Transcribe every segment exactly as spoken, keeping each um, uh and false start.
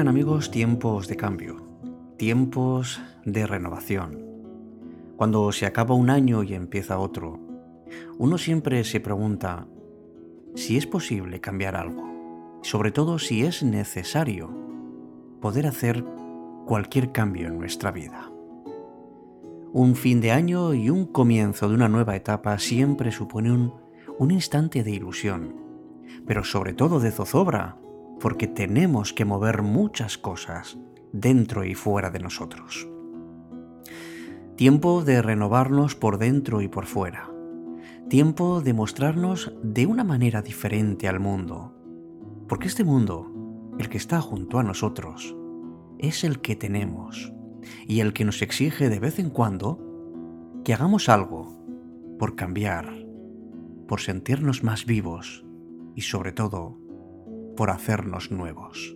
amigos tiempos de cambio, tiempos de renovación. Cuando se acaba un año y empieza otro, uno siempre se pregunta si es posible cambiar algo, sobre todo si es necesario poder hacer cualquier cambio en nuestra vida. Un fin de año y un comienzo de una nueva etapa siempre supone un, un instante de ilusión, pero sobre todo de zozobra, porque tenemos que mover muchas cosas dentro y fuera de nosotros. Tiempo de renovarnos por dentro y por fuera. Tiempo de mostrarnos de una manera diferente al mundo, porque este mundo, el que está junto a nosotros, es el que tenemos y el que nos exige de vez en cuando que hagamos algo por cambiar, por sentirnos más vivos y sobre todo por hacernos nuevos.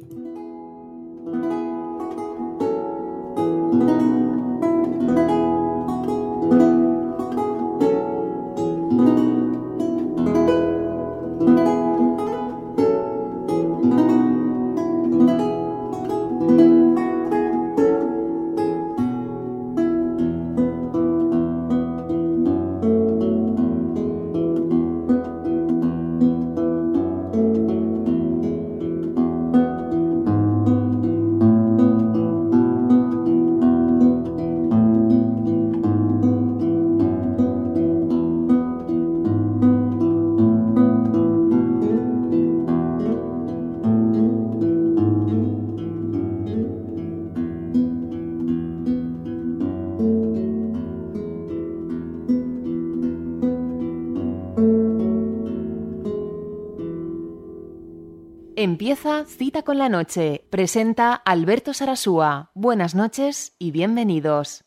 Empieza Cita con la Noche. Presenta Alberto Sarasúa. Buenas noches y bienvenidos.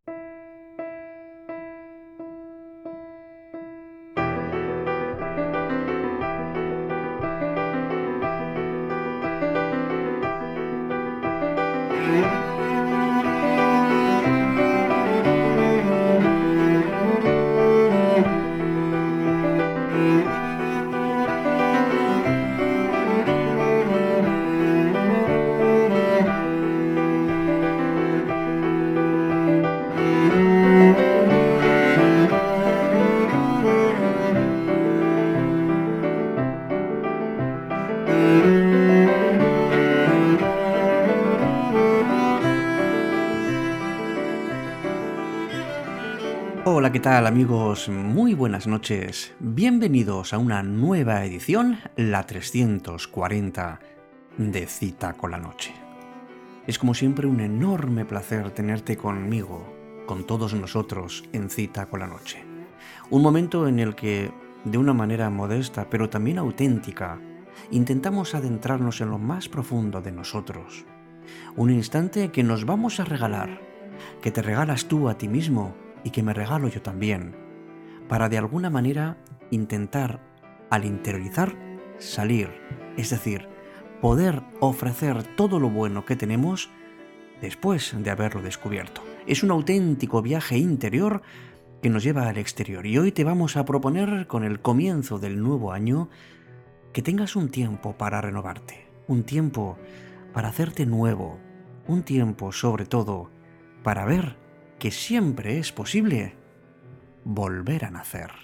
Hola, ¿qué tal amigos? Muy buenas noches. Bienvenidos a una nueva edición, la trescientos cuarenta de Cita con la Noche. Es como siempre un enorme placer tenerte conmigo, con todos nosotros en Cita con la Noche. Un momento en el que, de una manera modesta pero también auténtica, intentamos adentrarnos en lo más profundo de nosotros. Un instante que nos vamos a regalar, que te regalas tú a ti mismo y que me regalo yo también, para de alguna manera intentar, al interiorizar, salir, es decir, poder ofrecer todo lo bueno que tenemos después de haberlo descubierto. Es un auténtico viaje interior que nos lleva al exterior y hoy te vamos a proponer, con el comienzo del nuevo año, que tengas un tiempo para renovarte, un tiempo para hacerte nuevo, un tiempo sobre todo para ver que siempre es posible volver a nacer.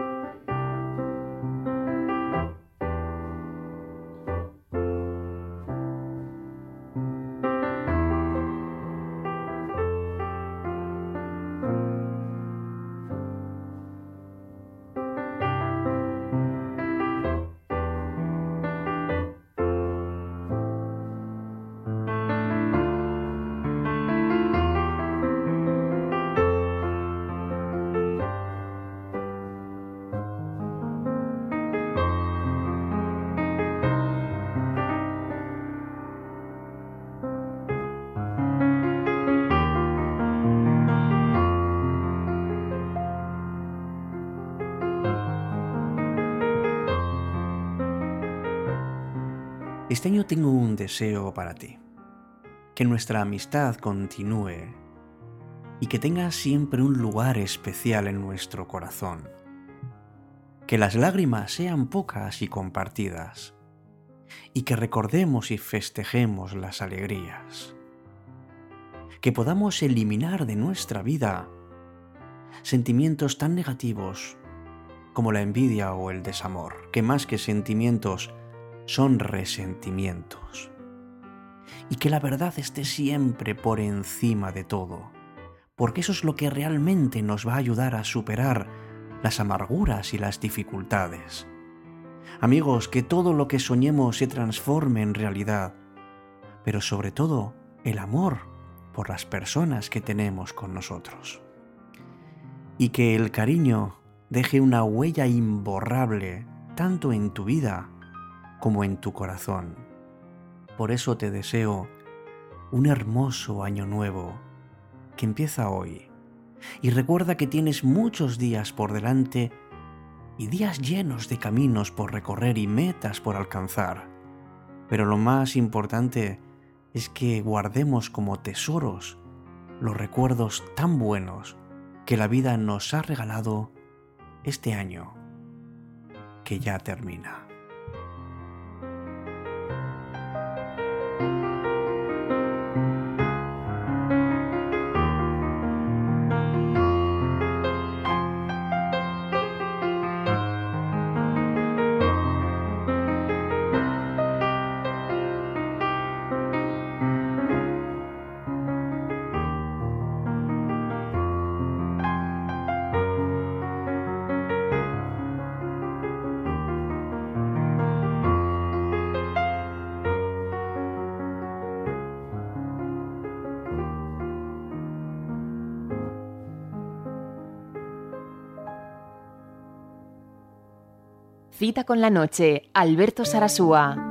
Este año tengo un deseo para ti, que nuestra amistad continúe y que tenga siempre un lugar especial en nuestro corazón, que las lágrimas sean pocas y compartidas, y que recordemos y festejemos las alegrías. Que podamos eliminar de nuestra vida sentimientos tan negativos como la envidia o el desamor, que más que sentimientos son resentimientos. Y que la verdad esté siempre por encima de todo, porque eso es lo que realmente nos va a ayudar a superar las amarguras y las dificultades. Amigos, que todo lo que soñemos se transforme en realidad, pero sobre todo el amor por las personas que tenemos con nosotros. Y que el cariño deje una huella imborrable tanto en tu vida como en tu corazón. Por eso te deseo un hermoso año nuevo que empieza hoy. Y recuerda que tienes muchos días por delante y días llenos de caminos por recorrer y metas por alcanzar. Pero lo más importante es que guardemos como tesoros los recuerdos tan buenos que la vida nos ha regalado este año que ya termina. Cita con la noche, Alberto Sarasúa.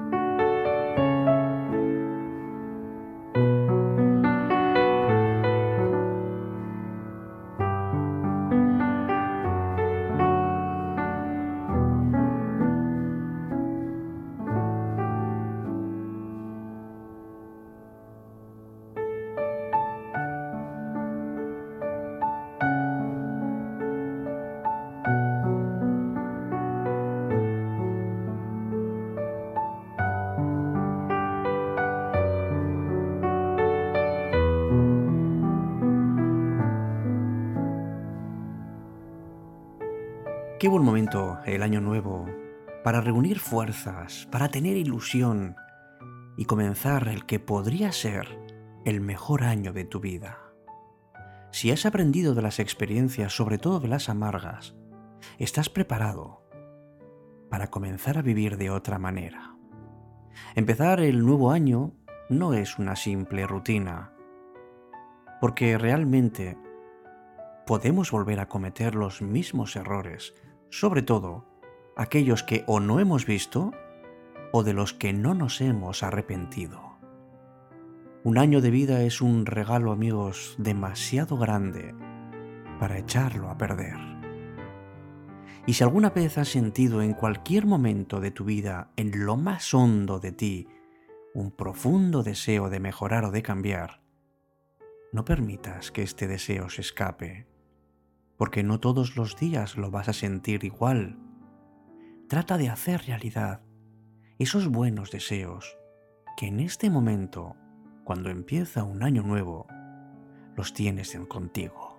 Qué buen momento el año nuevo para reunir fuerzas, para tener ilusión y comenzar el que podría ser el mejor año de tu vida. Si has aprendido de las experiencias, sobre todo de las amargas, estás preparado para comenzar a vivir de otra manera. Empezar el nuevo año no es una simple rutina, porque realmente podemos volver a cometer los mismos errores, sobre todo aquellos que o no hemos visto o de los que no nos hemos arrepentido. Un año de vida es un regalo, amigos, demasiado grande para echarlo a perder. Y si alguna vez has sentido en cualquier momento de tu vida, en lo más hondo de ti, un profundo deseo de mejorar o de cambiar, no permitas que este deseo se escape, porque no todos los días lo vas a sentir igual. Trata de hacer realidad esos buenos deseos que en este momento, cuando empieza un año nuevo, los tienes en contigo.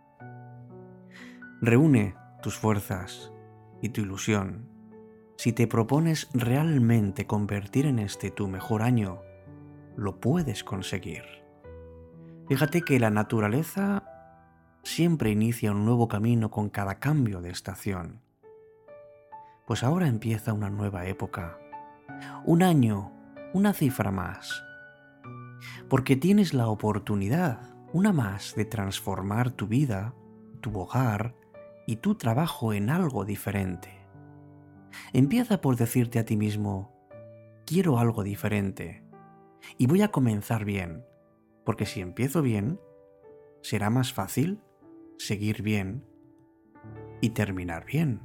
Reúne tus fuerzas y tu ilusión. Si te propones realmente convertir en este tu mejor año, lo puedes conseguir. Fíjate que la naturaleza siempre inicia un nuevo camino con cada cambio de estación. Pues ahora empieza una nueva época, un año, una cifra más, porque tienes la oportunidad, una más, de transformar tu vida, tu hogar y tu trabajo en algo diferente. Empieza por decirte a ti mismo: quiero algo diferente y voy a comenzar bien, porque si empiezo bien, será más fácil seguir bien y terminar bien.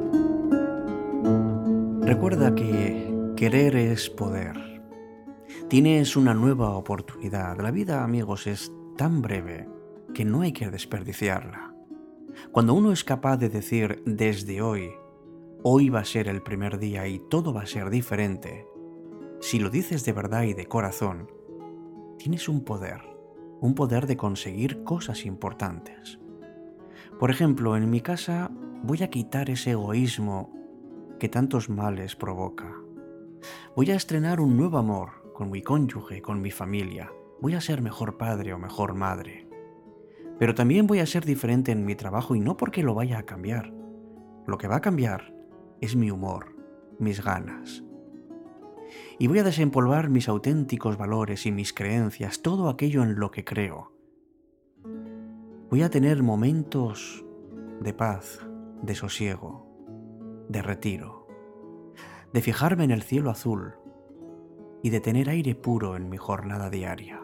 Recuerda que querer es poder. Tienes una nueva oportunidad. La vida, amigos, es tan breve que no hay que desperdiciarla. Cuando uno es capaz de decir desde hoy, hoy va a ser el primer día y todo va a ser diferente, si lo dices de verdad y de corazón, tienes un poder, un poder de conseguir cosas importantes. Por ejemplo, en mi casa voy a quitar ese egoísmo que tantos males provoca. Voy a estrenar un nuevo amor con mi cónyuge, con mi familia. Voy a ser mejor padre o mejor madre. Pero también voy a ser diferente en mi trabajo y no porque lo vaya a cambiar. Lo que va a cambiar es mi humor, mis ganas. Y voy a desempolvar mis auténticos valores y mis creencias, todo aquello en lo que creo. Voy a tener momentos de paz, de sosiego, de retiro, de fijarme en el cielo azul y de tener aire puro en mi jornada diaria.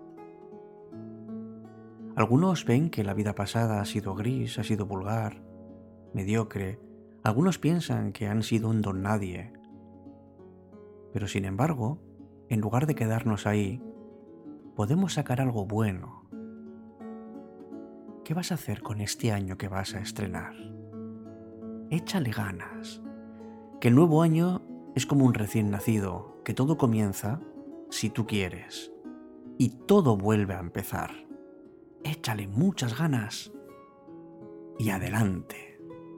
Algunos ven que la vida pasada ha sido gris, ha sido vulgar, mediocre. Algunos piensan que han sido un don nadie. Pero sin embargo, en lugar de quedarnos ahí, podemos sacar algo bueno. ¿Qué vas a hacer con este año que vas a estrenar? Échale ganas. Que el nuevo año es como un recién nacido, que todo comienza si tú quieres. Y todo vuelve a empezar. Échale muchas ganas y adelante.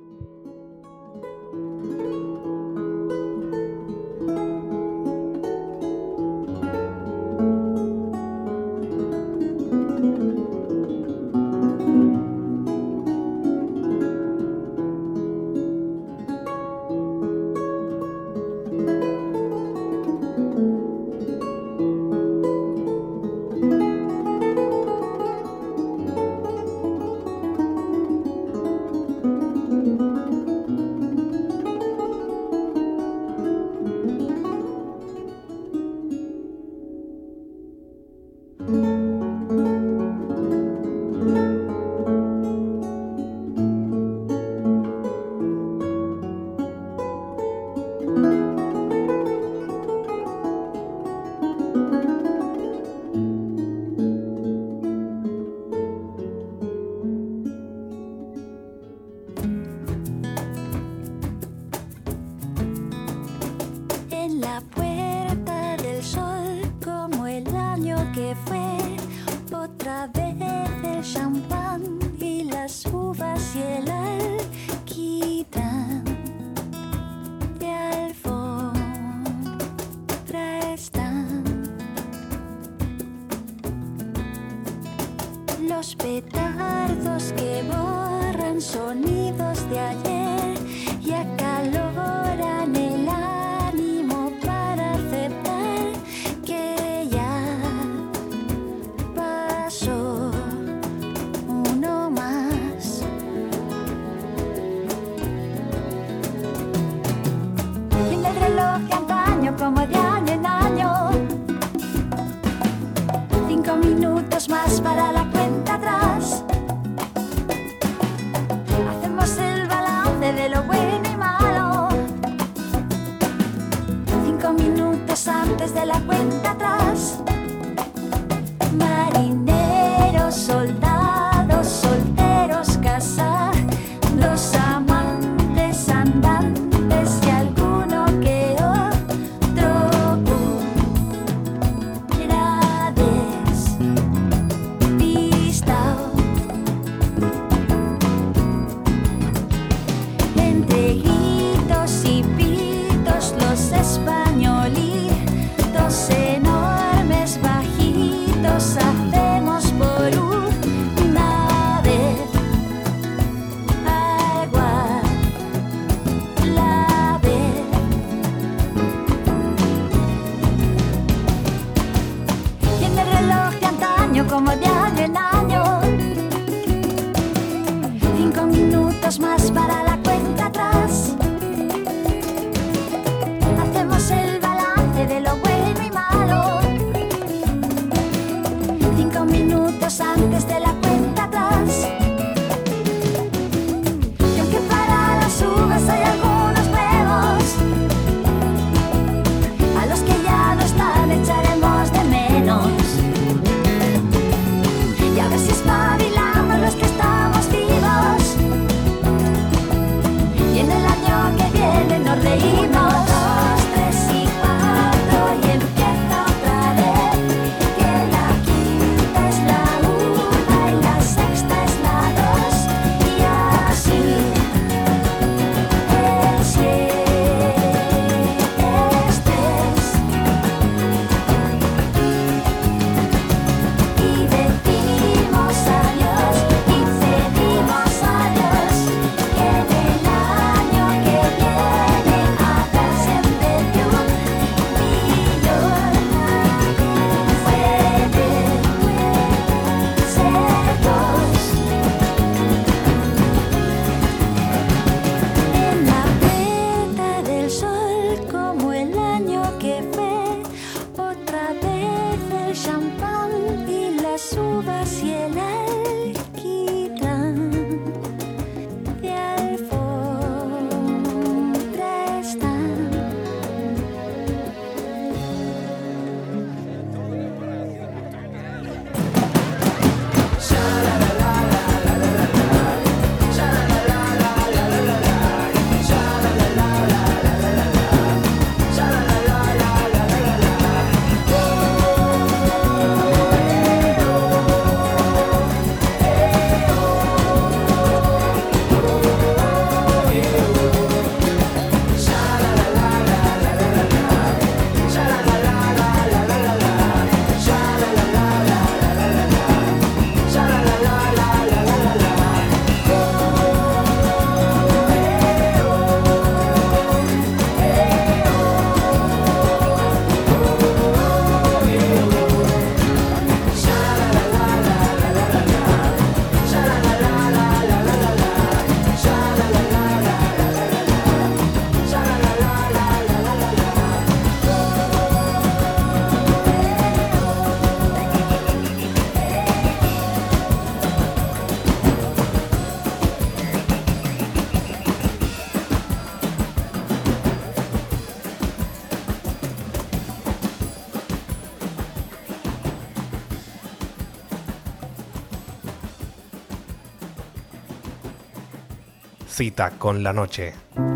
Los petardos que borran sonidos de ayer y acaloran el ánimo para aceptar que ya pasó uno más. Fin del reloj de antaño como de año en año. Cinco minutos más para la cuenta atrás. Hacemos el balance. Cita con la noche.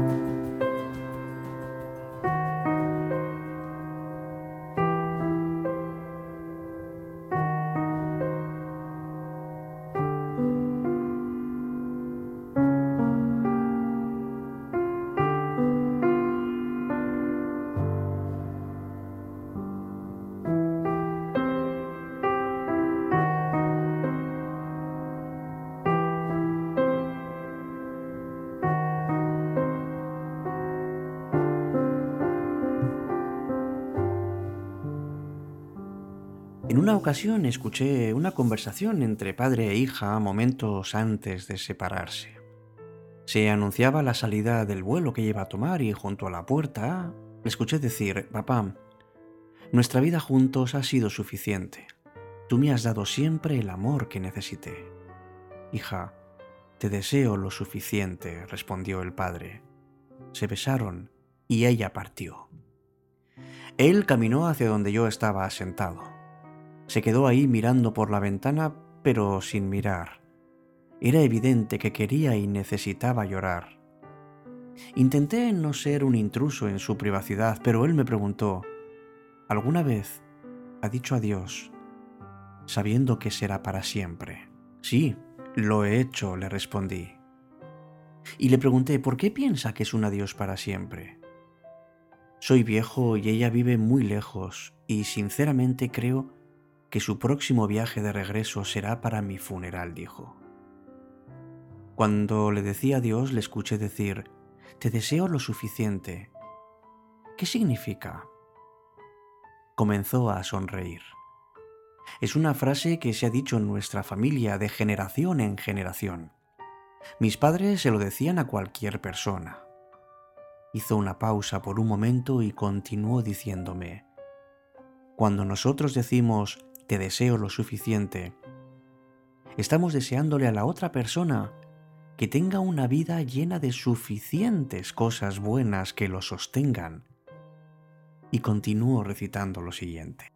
En una ocasión escuché una conversación entre padre e hija momentos antes de separarse. Se anunciaba la salida del vuelo que iba a tomar y junto a la puerta le escuché decir: «Papá, nuestra vida juntos ha sido suficiente. Tú me has dado siempre el amor que necesité». «Hija, te deseo lo suficiente», respondió el padre. Se besaron y ella partió. Él caminó hacia donde yo estaba sentado. Se quedó ahí mirando por la ventana, pero sin mirar. Era evidente que quería y necesitaba llorar. Intenté no ser un intruso en su privacidad, pero él me preguntó: «¿Alguna vez ha dicho adiós sabiendo que será para siempre?» «Sí, lo he hecho», le respondí. Y le pregunté: «¿Por qué piensa que es un adiós para siempre?» «Soy viejo y ella vive muy lejos y sinceramente creo que su próximo viaje de regreso será para mi funeral», dijo. Cuando le decía adiós le escuché decir: «Te deseo lo suficiente». ¿Qué significa? Comenzó a sonreír. Es una frase que se ha dicho en nuestra familia de generación en generación. Mis padres se lo decían a cualquier persona. Hizo una pausa por un momento y continuó diciéndome: «Cuando nosotros decimos te deseo lo suficiente, estamos deseándole a la otra persona que tenga una vida llena de suficientes cosas buenas que lo sostengan». Y continúo recitando lo siguiente.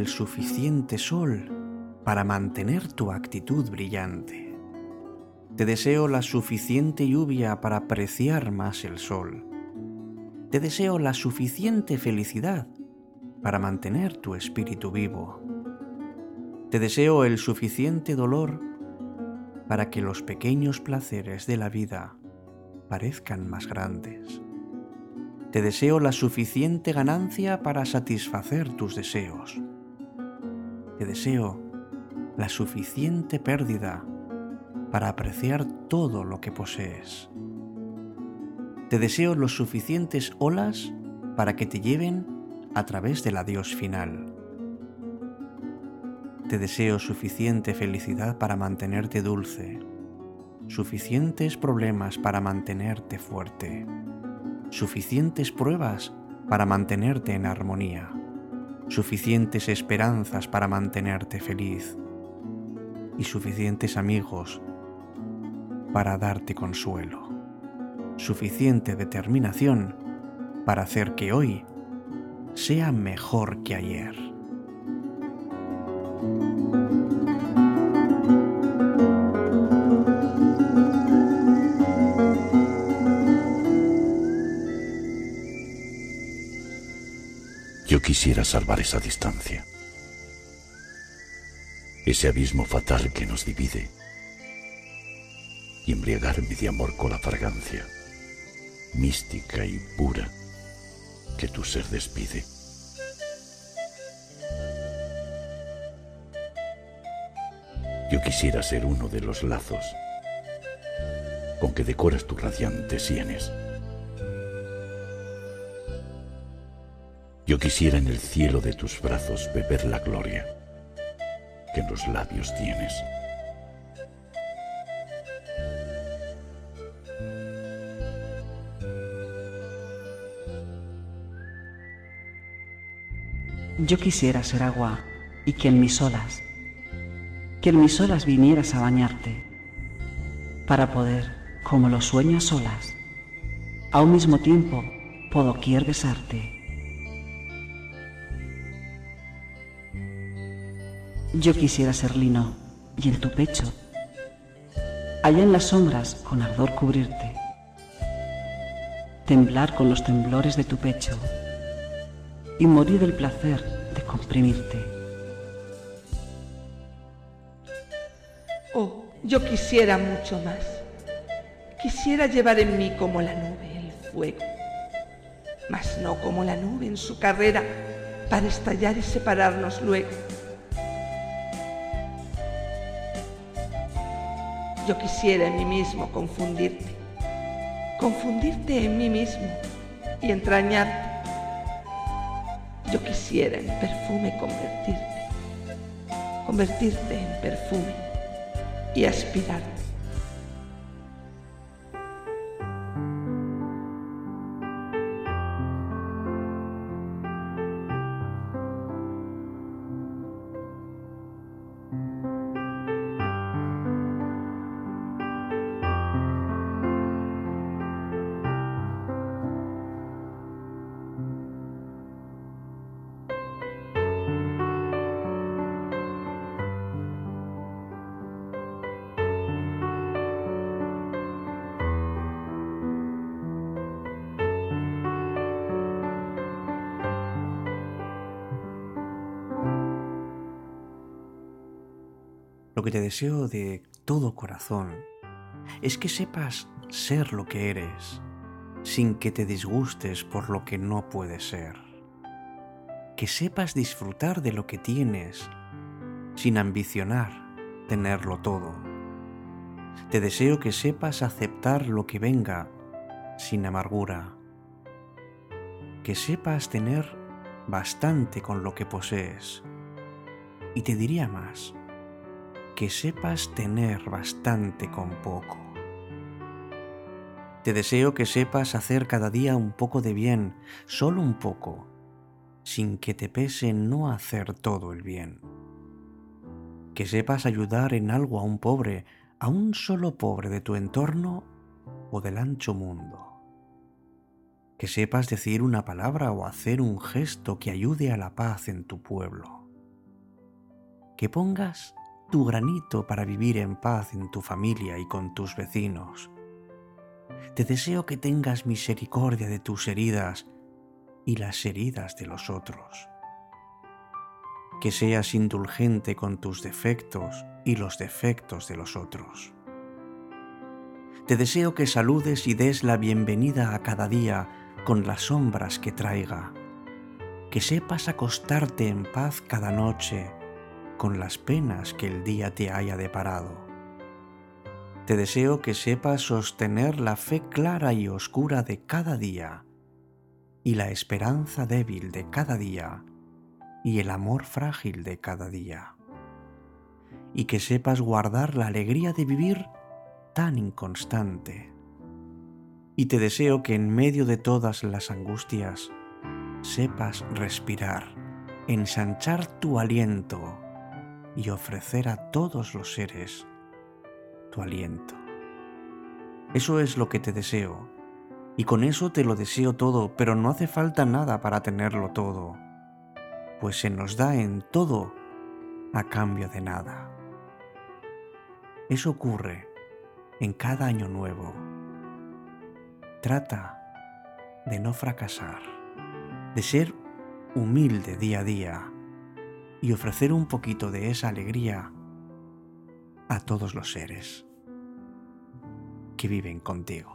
el suficiente sol para mantener tu actitud brillante. Te deseo la suficiente lluvia para apreciar más el sol. Te deseo la suficiente felicidad para mantener tu espíritu vivo. Te deseo el suficiente dolor para que los pequeños placeres de la vida parezcan más grandes. Te deseo la suficiente ganancia para satisfacer tus deseos. Te deseo la suficiente pérdida para apreciar todo lo que posees. Te deseo los suficientes olas para que te lleven a través del adiós final. Te deseo suficiente felicidad para mantenerte dulce, suficientes problemas para mantenerte fuerte, suficientes pruebas para mantenerte en armonía, suficientes esperanzas para mantenerte feliz y suficientes amigos para darte consuelo, suficiente determinación para hacer que hoy sea mejor que ayer. Yo quisiera salvar esa distancia, ese abismo fatal que nos divide, y embriagarme de amor con la fragancia mística y pura que tu ser despide. Yo quisiera ser uno de los lazos con que decoras tus radiantes sienes. Yo quisiera en el cielo de tus brazos beber la gloria que en los labios tienes. Yo quisiera ser agua y que en mis olas, que en mis olas vinieras a bañarte, para poder, como lo sueñas olas, a un mismo tiempo por doquier besarte. Yo quisiera ser lino y en tu pecho, allá en las sombras con ardor cubrirte, temblar con los temblores de tu pecho y morir del placer de comprimirte. Oh, yo quisiera mucho más. Quisiera llevar en mí como la nube el fuego, mas no como la nube en su carrera para estallar y separarnos luego. Yo quisiera en mí mismo confundirte, confundirte en mí mismo y entrañarte. Yo quisiera en perfume convertirte, convertirte en perfume y aspirarte. Lo que te deseo de todo corazón es que sepas ser lo que eres, sin que te disgustes por lo que no puedes ser. Que sepas disfrutar de lo que tienes, sin ambicionar tenerlo todo. Te deseo que sepas aceptar lo que venga, sin amargura. Que sepas tener bastante con lo que posees. Y te diría más, que sepas tener bastante con poco. Te deseo que sepas hacer cada día un poco de bien, solo un poco, sin que te pese no hacer todo el bien. Que sepas ayudar en algo a un pobre, a un solo pobre de tu entorno o del ancho mundo. Que sepas decir una palabra o hacer un gesto que ayude a la paz en tu pueblo. que pongas tu granito para vivir en paz en tu familia y con tus vecinos. Te deseo que tengas misericordia de tus heridas y las heridas de los otros. Que seas indulgente con tus defectos y los defectos de los otros. Te deseo que saludes y des la bienvenida a cada día con las sombras que traiga. Que sepas acostarte en paz cada noche con las penas que el día te haya deparado. Te deseo que sepas sostener la fe clara y oscura de cada día, y la esperanza débil de cada día, y el amor frágil de cada día. Y que sepas guardar la alegría de vivir tan inconstante. Y te deseo que en medio de todas las angustias sepas respirar, ensanchar tu aliento y ofrecer a todos los seres tu aliento. Eso es lo que te deseo, y con eso te lo deseo todo, pero no hace falta nada para tenerlo todo, pues se nos da en todo a cambio de nada. Eso ocurre en cada año nuevo. Trata de no fracasar, de ser humilde día a día y ofrecer un poquito de esa alegría a todos los seres que viven contigo.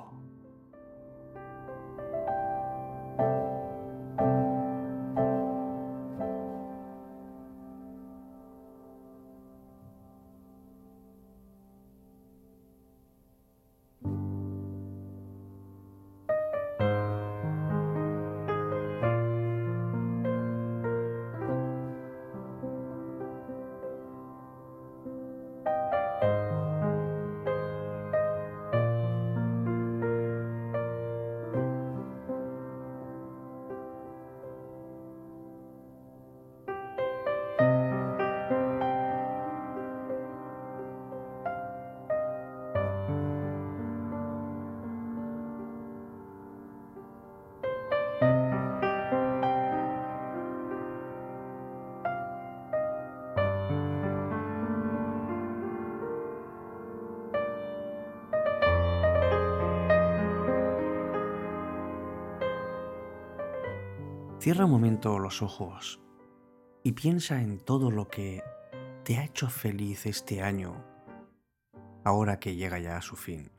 Cierra un momento los ojos y piensa en todo lo que te ha hecho feliz este año, ahora que llega ya a su fin.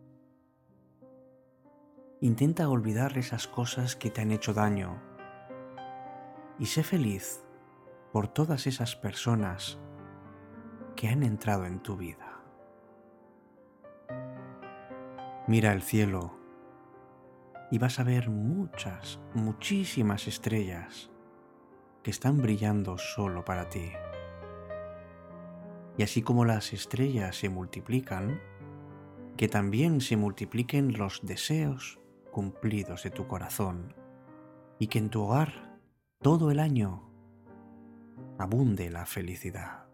Intenta olvidar esas cosas que te han hecho daño y sé feliz por todas esas personas que han entrado en tu vida. Mira el cielo y vas a ver muchas, muchísimas estrellas que están brillando solo para ti. Y así como las estrellas se multiplican, que también se multipliquen los deseos cumplidos de tu corazón y que en tu hogar todo el año abunde la felicidad.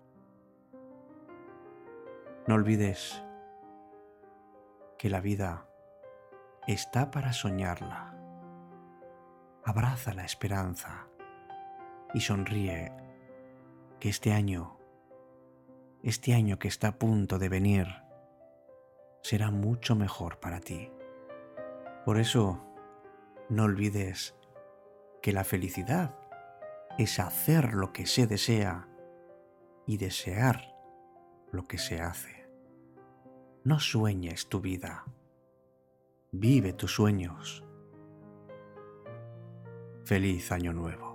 No olvides que la vida está para soñarla. Abraza la esperanza y sonríe, que este año, este año que está a punto de venir, será mucho mejor para ti. Por eso, no olvides que la felicidad es hacer lo que se desea y desear lo que se hace. No sueñes tu vida. Vive tus sueños. Feliz Año Nuevo.